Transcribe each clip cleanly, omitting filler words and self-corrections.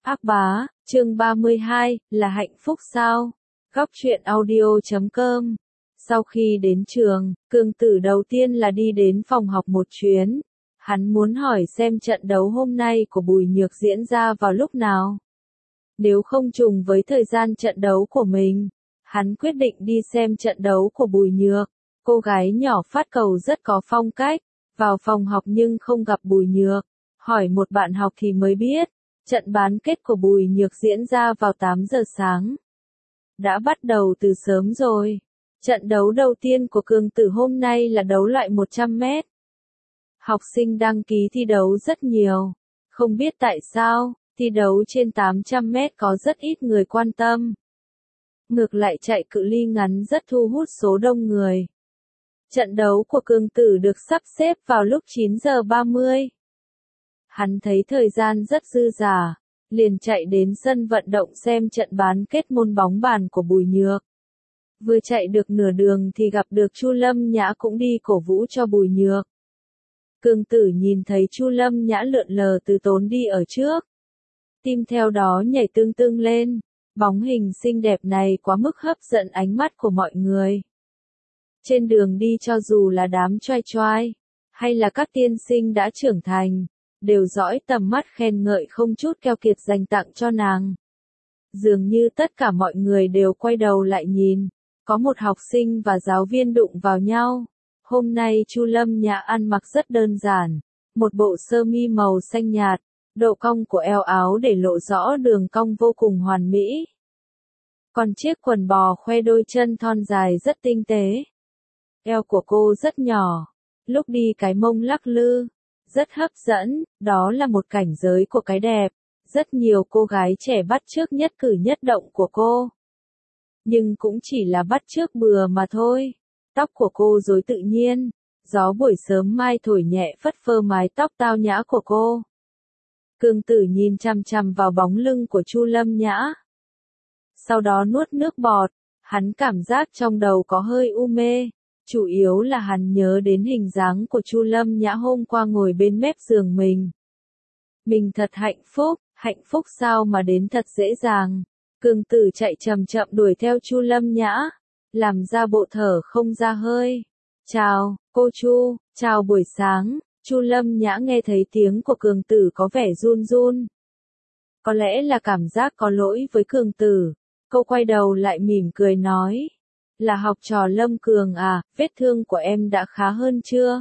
Ác bá, chương 32, là hạnh phúc sao? Góc truyện audio.com. Sau khi đến trường, Cương Tử đầu tiên là đi đến phòng học một chuyến. Hắn muốn hỏi xem trận đấu hôm nay của Bùi Nhược diễn ra vào lúc nào. Nếu không trùng với thời gian trận đấu của mình, hắn quyết định đi xem trận đấu của Bùi Nhược. Cô gái nhỏ phát cầu rất có phong cách, vào phòng học nhưng không gặp Bùi Nhược. Hỏi một bạn học thì mới biết, trận bán kết của Bùi Nhược diễn ra vào 8 giờ sáng. Đã bắt đầu từ sớm rồi. Trận đấu đầu tiên của Cương Tử hôm nay là đấu loại 100 mét. Học sinh đăng ký thi đấu rất nhiều. Không biết tại sao, thi đấu trên 800 mét có rất ít người quan tâm. Ngược lại chạy cự ly ngắn rất thu hút số đông người. Trận đấu của Cương Tử được sắp xếp vào lúc 9 giờ 30. Hắn thấy thời gian rất dư dả, liền chạy đến sân vận động xem trận bán kết môn bóng bàn của Bùi Nhược. Vừa chạy được nửa đường thì gặp được Chu Lâm Nhã cũng đi cổ vũ cho Bùi Nhược. Cương Tử nhìn thấy Chu Lâm Nhã lượn lờ từ tốn đi ở trước. Tim theo đó nhảy tưng tưng lên, bóng hình xinh đẹp này quá mức hấp dẫn ánh mắt của mọi người. Trên đường đi cho dù là đám choai choai, hay là các tiên sinh đã trưởng thành, đều dõi tầm mắt khen ngợi không chút keo kiệt dành tặng cho nàng. Dường như tất cả mọi người đều quay đầu lại nhìn, có một học sinh và giáo viên đụng vào nhau. Hôm nay Chu Lâm Nhã ăn mặc rất đơn giản, một bộ sơ mi màu xanh nhạt, độ cong của eo áo để lộ rõ đường cong vô cùng hoàn mỹ. Còn chiếc quần bò khoe đôi chân thon dài rất tinh tế. Eo của cô rất nhỏ, lúc đi cái mông lắc lư, rất hấp dẫn, đó là một cảnh giới của cái đẹp. Rất nhiều cô gái trẻ bắt chước nhất cử nhất động của cô. Nhưng cũng chỉ là bắt chước bừa mà thôi. Tóc của cô rối tự nhiên, gió buổi sớm mai thổi nhẹ phất phơ mái tóc tao nhã của cô. Cương Tử nhìn chằm chằm vào bóng lưng của Chu Lâm Nhã. Sau đó nuốt nước bọt, hắn cảm giác trong đầu có hơi u mê. Chủ yếu là hắn nhớ đến hình dáng của Chu Lâm Nhã hôm qua ngồi bên mép giường mình. Mình thật hạnh phúc sao mà đến thật dễ dàng. Cương Tử chạy chậm chậm đuổi theo Chu Lâm Nhã, làm ra bộ thở không ra hơi. Chào, cô Chu, chào buổi sáng. Chu Lâm Nhã nghe thấy tiếng của Cương Tử có vẻ run run. Có lẽ là cảm giác có lỗi với Cương Tử. Cô quay đầu lại mỉm cười nói. Là học trò Lâm Cường à, vết thương của em đã khá hơn chưa?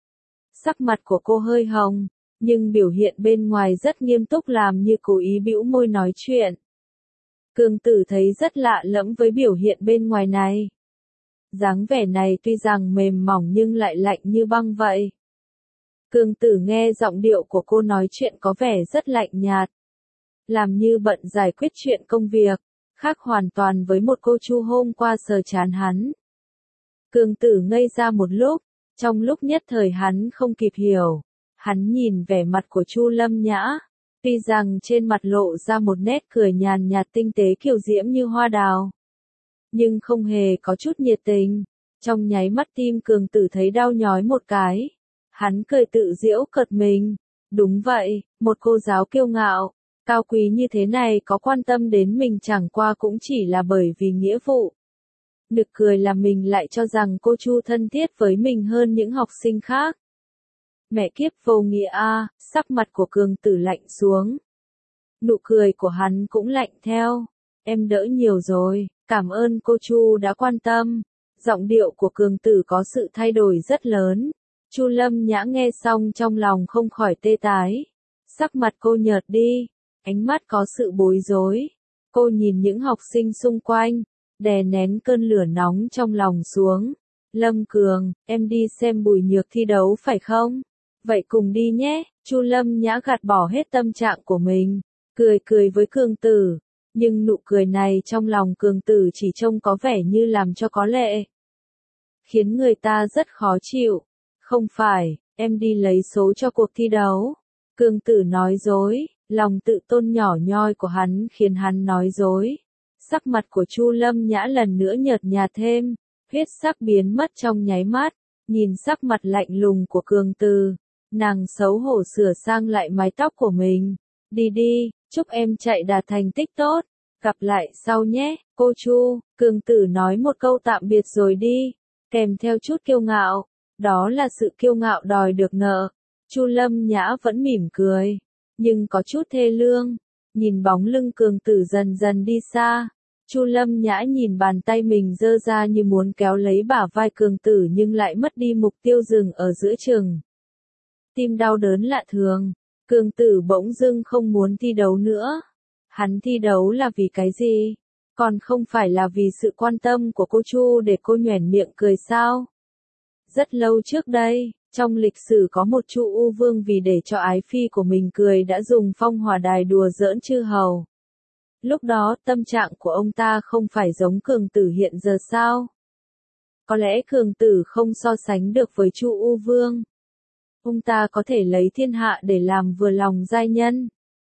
Sắc mặt của cô hơi hồng, nhưng biểu hiện bên ngoài rất nghiêm túc làm như cố ý bĩu môi nói chuyện. Cương Tử thấy rất lạ lẫm với biểu hiện bên ngoài này. Dáng vẻ này tuy rằng mềm mỏng nhưng lại lạnh như băng vậy. Cương Tử nghe giọng điệu của cô nói chuyện có vẻ rất lạnh nhạt. Làm như bận giải quyết chuyện công việc, khác hoàn toàn với một cô Chu hôm qua sờ chán hắn. Cương Tử ngây ra một lúc, trong lúc nhất thời hắn không kịp hiểu. Hắn nhìn vẻ mặt của Chu Lâm Nhã, tuy rằng trên mặt lộ ra một nét cười nhàn nhạt tinh tế kiều diễm như hoa đào, nhưng không hề có chút nhiệt tình. Trong nháy mắt tim Cương Tử thấy đau nhói một cái. Hắn cười tự giễu cợt mình. Đúng vậy, một cô giáo kiêu ngạo, cao quý như thế này có quan tâm đến mình chẳng qua cũng chỉ là bởi vì nghĩa vụ. Nực cười là mình lại cho rằng cô Chu thân thiết với mình hơn những học sinh khác. Mẹ kiếp vô nghĩa a, sắc mặt của Cương Tử lạnh xuống. Nụ cười của hắn cũng lạnh theo. Em đỡ nhiều rồi, cảm ơn cô Chu đã quan tâm. Giọng điệu của Cương Tử có sự thay đổi rất lớn. Chu Lâm Nhã nghe xong trong lòng không khỏi tê tái. Sắc mặt cô nhợt đi, ánh mắt có sự bối rối. Cô nhìn những học sinh xung quanh, đè nén cơn lửa nóng trong lòng xuống. Lâm Cường, em đi xem Bùi Nhược thi đấu phải không? Vậy cùng đi nhé. Chu Lâm Nhã gạt bỏ hết tâm trạng của mình, cười với Cương Tử. Nhưng nụ cười này trong lòng Cương Tử chỉ trông có vẻ như làm cho có lệ, khiến người ta rất khó chịu. Không phải, em đi lấy số cho cuộc thi đấu. Cương Tử nói dối, lòng tự tôn nhỏ nhoi của hắn khiến hắn nói dối. Sắc mặt của Chu Lâm Nhã lần nữa nhợt nhạt thêm, huyết sắc biến mất trong nháy mắt. Nhìn sắc mặt lạnh lùng của Cương Tử, nàng xấu hổ sửa sang lại mái tóc của mình. Đi đi, Chúc em chạy đạt thành tích tốt. Gặp lại sau nhé, cô Chu. Cường Tử nói một câu tạm biệt rồi đi, kèm theo chút kiêu ngạo. Đó là sự kiêu ngạo đòi được nợ. Chu Lâm Nhã vẫn mỉm cười, nhưng có chút thê lương. Nhìn bóng lưng Cường Tử dần dần đi xa, Chu Lâm Nhã nhìn bàn tay mình giơ ra như muốn kéo lấy bả vai Cường Tử nhưng lại mất đi mục tiêu dừng ở giữa chừng. Tim đau đớn lạ thường, Cường Tử bỗng dưng không muốn thi đấu nữa. Hắn thi đấu là vì cái gì? Còn không phải là vì sự quan tâm của cô Chu để cô nhoẻn miệng cười sao? Rất lâu trước đây, trong lịch sử có một Chu U Vương vì để cho ái phi của mình cười đã dùng phong hỏa đài đùa giỡn chư hầu. Lúc đó tâm trạng của ông ta không phải giống Cường Tử hiện giờ sao? Có lẽ Cường Tử không so sánh được với Chu U Vương. Ông ta có thể lấy thiên hạ để làm vừa lòng giai nhân.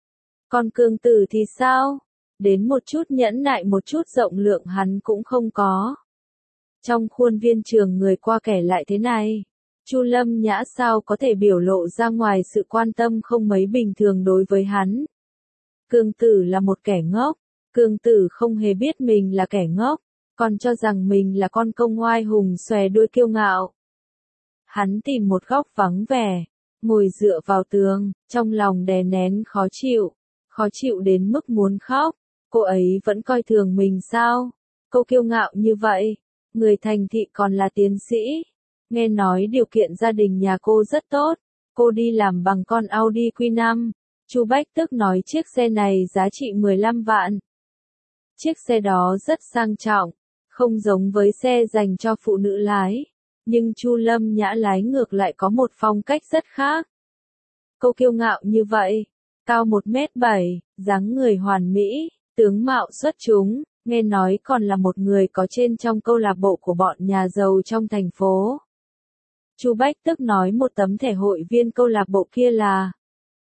Còn Cường Tử thì sao? Đến một chút nhẫn nại một chút rộng lượng hắn cũng không có. Trong khuôn viên trường người qua kẻ lại thế này, Chu Lâm Nhã sao có thể biểu lộ ra ngoài sự quan tâm không mấy bình thường đối với hắn. Cường Tử là một kẻ ngốc, Cường Tử không hề biết mình là kẻ ngốc, còn cho rằng mình là con công oai hùng xòe đuôi kiêu ngạo. Hắn tìm một góc vắng vẻ, ngồi dựa vào tường, trong lòng đè nén khó chịu đến mức muốn khóc. Cô ấy vẫn coi thường mình sao? Cô kiêu ngạo như vậy, người thành thị còn là tiến sĩ. Nghe nói điều kiện gia đình nhà cô rất tốt, cô đi làm bằng con Audi Q5. Chu Bách Tức nói chiếc xe này giá trị 15 vạn. Chiếc xe đó rất sang trọng, không giống với xe dành cho phụ nữ lái. Nhưng Chu Lâm Nhã lái ngược lại có một phong cách rất khác. Cô kiêu ngạo như vậy, cao 1m7, dáng người hoàn mỹ, tướng mạo xuất chúng, nghe nói còn là một người có trên trong câu lạc bộ của bọn nhà giàu trong thành phố. Chu Bách Tức nói một tấm thẻ hội viên câu lạc bộ kia là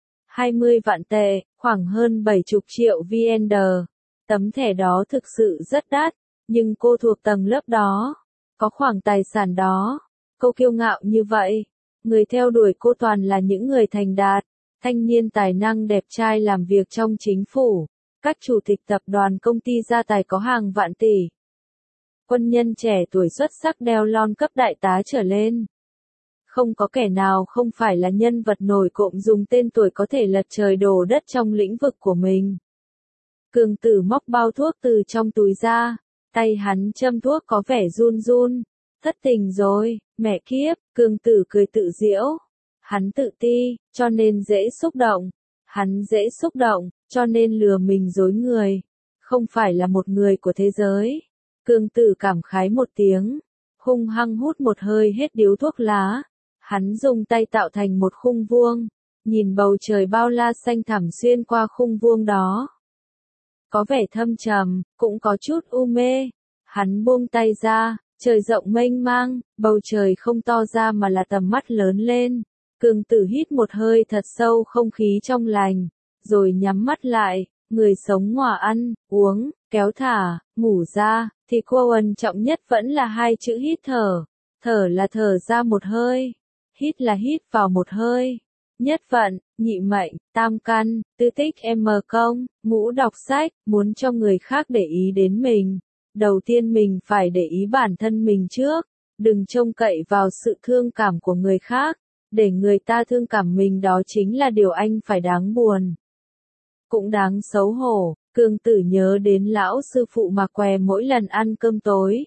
20 vạn tệ, khoảng hơn 70 triệu VND. Tấm thẻ đó thực sự rất đắt, nhưng cô thuộc tầng lớp đó, có khoảng tài sản đó. Cô kiêu ngạo như vậy, người theo đuổi cô toàn là những người thành đạt, thanh niên tài năng đẹp trai làm việc trong chính phủ, các chủ tịch tập đoàn công ty gia tài có hàng vạn tỷ. Quân nhân trẻ tuổi xuất sắc đeo lon cấp đại tá trở lên. Không có kẻ nào không phải là nhân vật nổi cộm dùng tên tuổi có thể lật trời đổ đất trong lĩnh vực của mình. Cường Tử móc bao thuốc từ trong túi ra, tay hắn châm thuốc có vẻ run run. Thất tình rồi, mẹ kiếp, Cường Tử cười tự giễu. Hắn tự ti, cho nên dễ xúc động. Hắn dễ xúc động, cho nên lừa mình dối người. Không phải là một người của thế giới. Cường Tử cảm khái một tiếng, hung hăng hút một hơi hết điếu thuốc lá. Hắn dùng tay tạo thành một khung vuông, nhìn bầu trời bao la xanh thẳm xuyên qua khung vuông đó. Có vẻ thâm trầm, cũng có chút u mê. Hắn buông tay ra, trời rộng mênh mang, bầu trời không to ra mà là tầm mắt lớn lên. Cường Tử hít một hơi thật sâu không khí trong lành, rồi nhắm mắt lại, người sống ngỏa ăn, uống, kéo thả, ngủ ra, thì quan trọng nhất vẫn là hai chữ hít thở. Thở là thở ra một hơi, hít là hít vào một hơi. Nhất vận, nhị mệnh, tam căn, tư tích công, ngũ đọc sách, muốn cho người khác để ý đến mình. Đầu tiên mình phải để ý bản thân mình trước, đừng trông cậy vào sự thương cảm của người khác, để người ta thương cảm mình đó chính là điều anh phải đáng buồn. Cũng đáng xấu hổ, Cường Tử nhớ đến lão sư phụ mà què mỗi lần ăn cơm tối.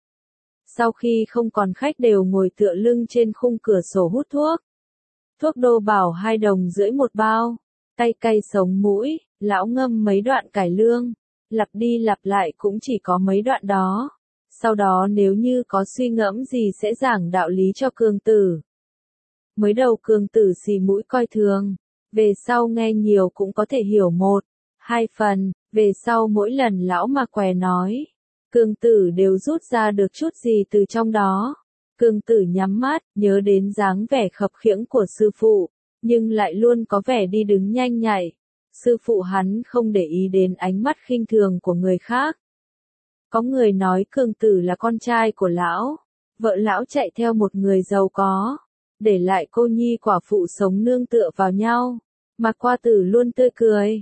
Sau khi không còn khách đều ngồi tựa lưng trên khung cửa sổ hút thuốc. Thuốc Đô Bảo 2 đồng rưỡi một bao, cay cay sống mũi, lão ngâm mấy đoạn cải lương, lặp đi lặp lại cũng chỉ có mấy đoạn đó. Sau đó nếu như có suy ngẫm gì sẽ giảng đạo lý cho Cường Tử. Mới đầu Cường Tử xì mũi coi thường, về sau nghe nhiều cũng có thể hiểu 1-2 phần, về sau mỗi lần lão mà què nói, Cường Tử đều rút ra được chút gì từ trong đó. Cường Tử nhắm mắt, nhớ đến dáng vẻ khập khiễng của sư phụ, nhưng lại luôn có vẻ đi đứng nhanh nhạy. Sư phụ hắn không để ý đến ánh mắt khinh thường của người khác. Có người nói Cường Tử là con trai của lão, vợ lão chạy theo một người giàu có, để lại cô nhi quả phụ sống nương tựa vào nhau, mà Qua Tử luôn tươi cười.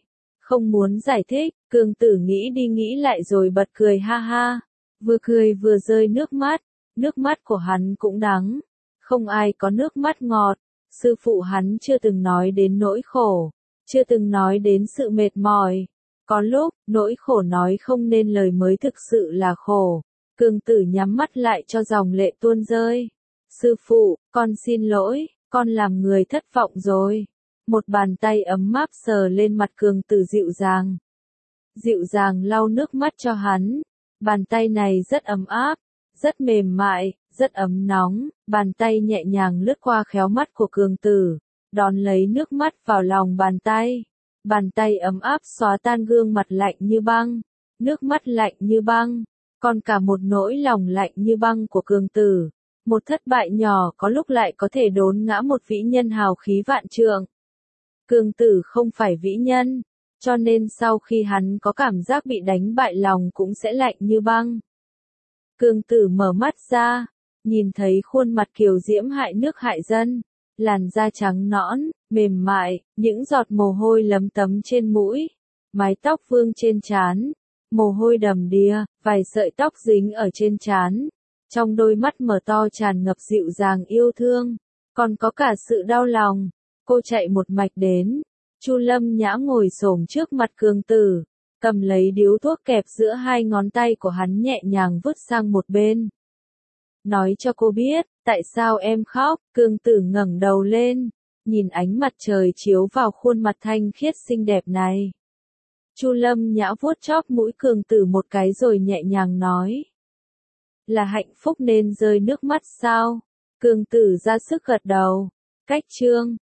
Không muốn giải thích, Cương Tử nghĩ đi nghĩ lại rồi bật cười ha ha. Vừa cười vừa rơi nước mắt của hắn cũng đắng. Không ai có nước mắt ngọt, sư phụ hắn chưa từng nói đến nỗi khổ, chưa từng nói đến sự mệt mỏi. Có lúc, nỗi khổ nói không nên lời mới thực sự là khổ. Cương Tử nhắm mắt lại cho dòng lệ tuôn rơi. Sư phụ, con xin lỗi, con làm người thất vọng rồi. Một bàn tay ấm áp sờ lên mặt Cương Tử dịu dàng lau nước mắt cho hắn. Bàn tay này rất ấm áp, rất mềm mại, rất ấm nóng, bàn tay nhẹ nhàng lướt qua khéo mắt của Cương Tử, đón lấy nước mắt vào lòng bàn tay. Bàn tay ấm áp xóa tan gương mặt lạnh như băng, nước mắt lạnh như băng, còn cả một nỗi lòng lạnh như băng của Cương Tử. Một thất bại nhỏ có lúc lại có thể đốn ngã một vĩ nhân hào khí vạn trượng. Cương Tử không phải vĩ nhân, cho nên sau khi hắn có cảm giác bị đánh bại lòng cũng sẽ lạnh như băng. Cương Tử mở mắt ra, nhìn thấy khuôn mặt kiều diễm hại nước hại dân, làn da trắng nõn, mềm mại, những giọt mồ hôi lấm tấm trên mũi, mái tóc vương trên trán, mồ hôi đầm đìa, vài sợi tóc dính ở trên trán. Trong đôi mắt mở to tràn ngập dịu dàng yêu thương, còn có cả sự đau lòng. Cô chạy một mạch đến, Chu Lâm Nhã ngồi xổm trước mặt Cương Tử, cầm lấy điếu thuốc kẹp giữa hai ngón tay của hắn nhẹ nhàng vứt sang một bên. Nói cho cô biết, tại sao em khóc? Cương Tử ngẩng đầu lên, nhìn ánh mặt trời chiếu vào khuôn mặt thanh khiết xinh đẹp này. Chu Lâm Nhã vuốt chóp mũi Cương Tử một cái rồi nhẹ nhàng nói. Là hạnh phúc nên rơi nước mắt sao? Cương Tử ra sức gật đầu. Cách chương